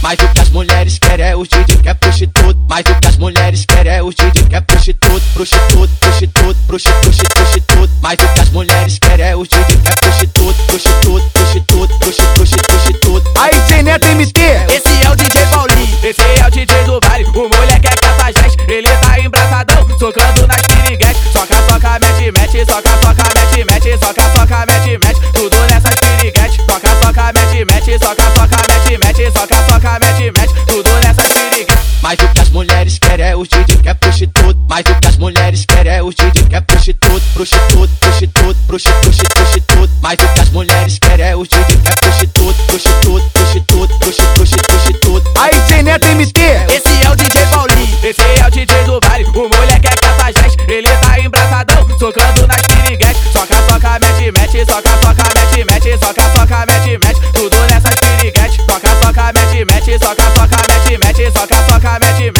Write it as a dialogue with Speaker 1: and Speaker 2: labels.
Speaker 1: Mas o que as mulheres querem é o DJ que é prostituto. Mas o que as mulheres querem é o DJ que é prostituto. Prostituto, prostituto, prostituto, prostituto. Mas o que as mulheres querem é o DJ que é prostituto. Prostituto, prostituto, prostituto, prostituto.
Speaker 2: Aí, DJ Neto MT,
Speaker 3: esse é o DJ Paulinho, esse é o DJ do baile. O moleque é cafajeste, ele tá embraçadão, socando nas piriguetes. Soca, soca, mete, mete, soca, soca, mete, mete, soca, soca, mete, mete, tudo nessas piriguetes. Soca, soca, mete, mete, soca, soca, mete, mete, soca, soca, mete, mete, tudo nessas piriguetes.
Speaker 1: Mas o que as mulheres querem é o DJ que é prostituto. Mas o que as mulheres querem é o DJ que é prostituto. Prostituto, prostituto, prostituto, prostituto. Mas o que as mulheres querem é o DJ que é prostituto. Prostituto, prostituto, prostituto, prostituto.
Speaker 2: aí, DJ Neto MT,
Speaker 3: Esse é o DJ Paulinho, esse é o DJ do baile. O moleque é cafajeste, ele tá embraçadão, socando nas piriguetes. Soca, soca, mete, mete, soca, soca, mete, mete, soca, soca, mete, mete, tudo nessas piriguetes. Soca, soca, mete, mete, soca, soca, mete, mete, soca, soca, mete, mete.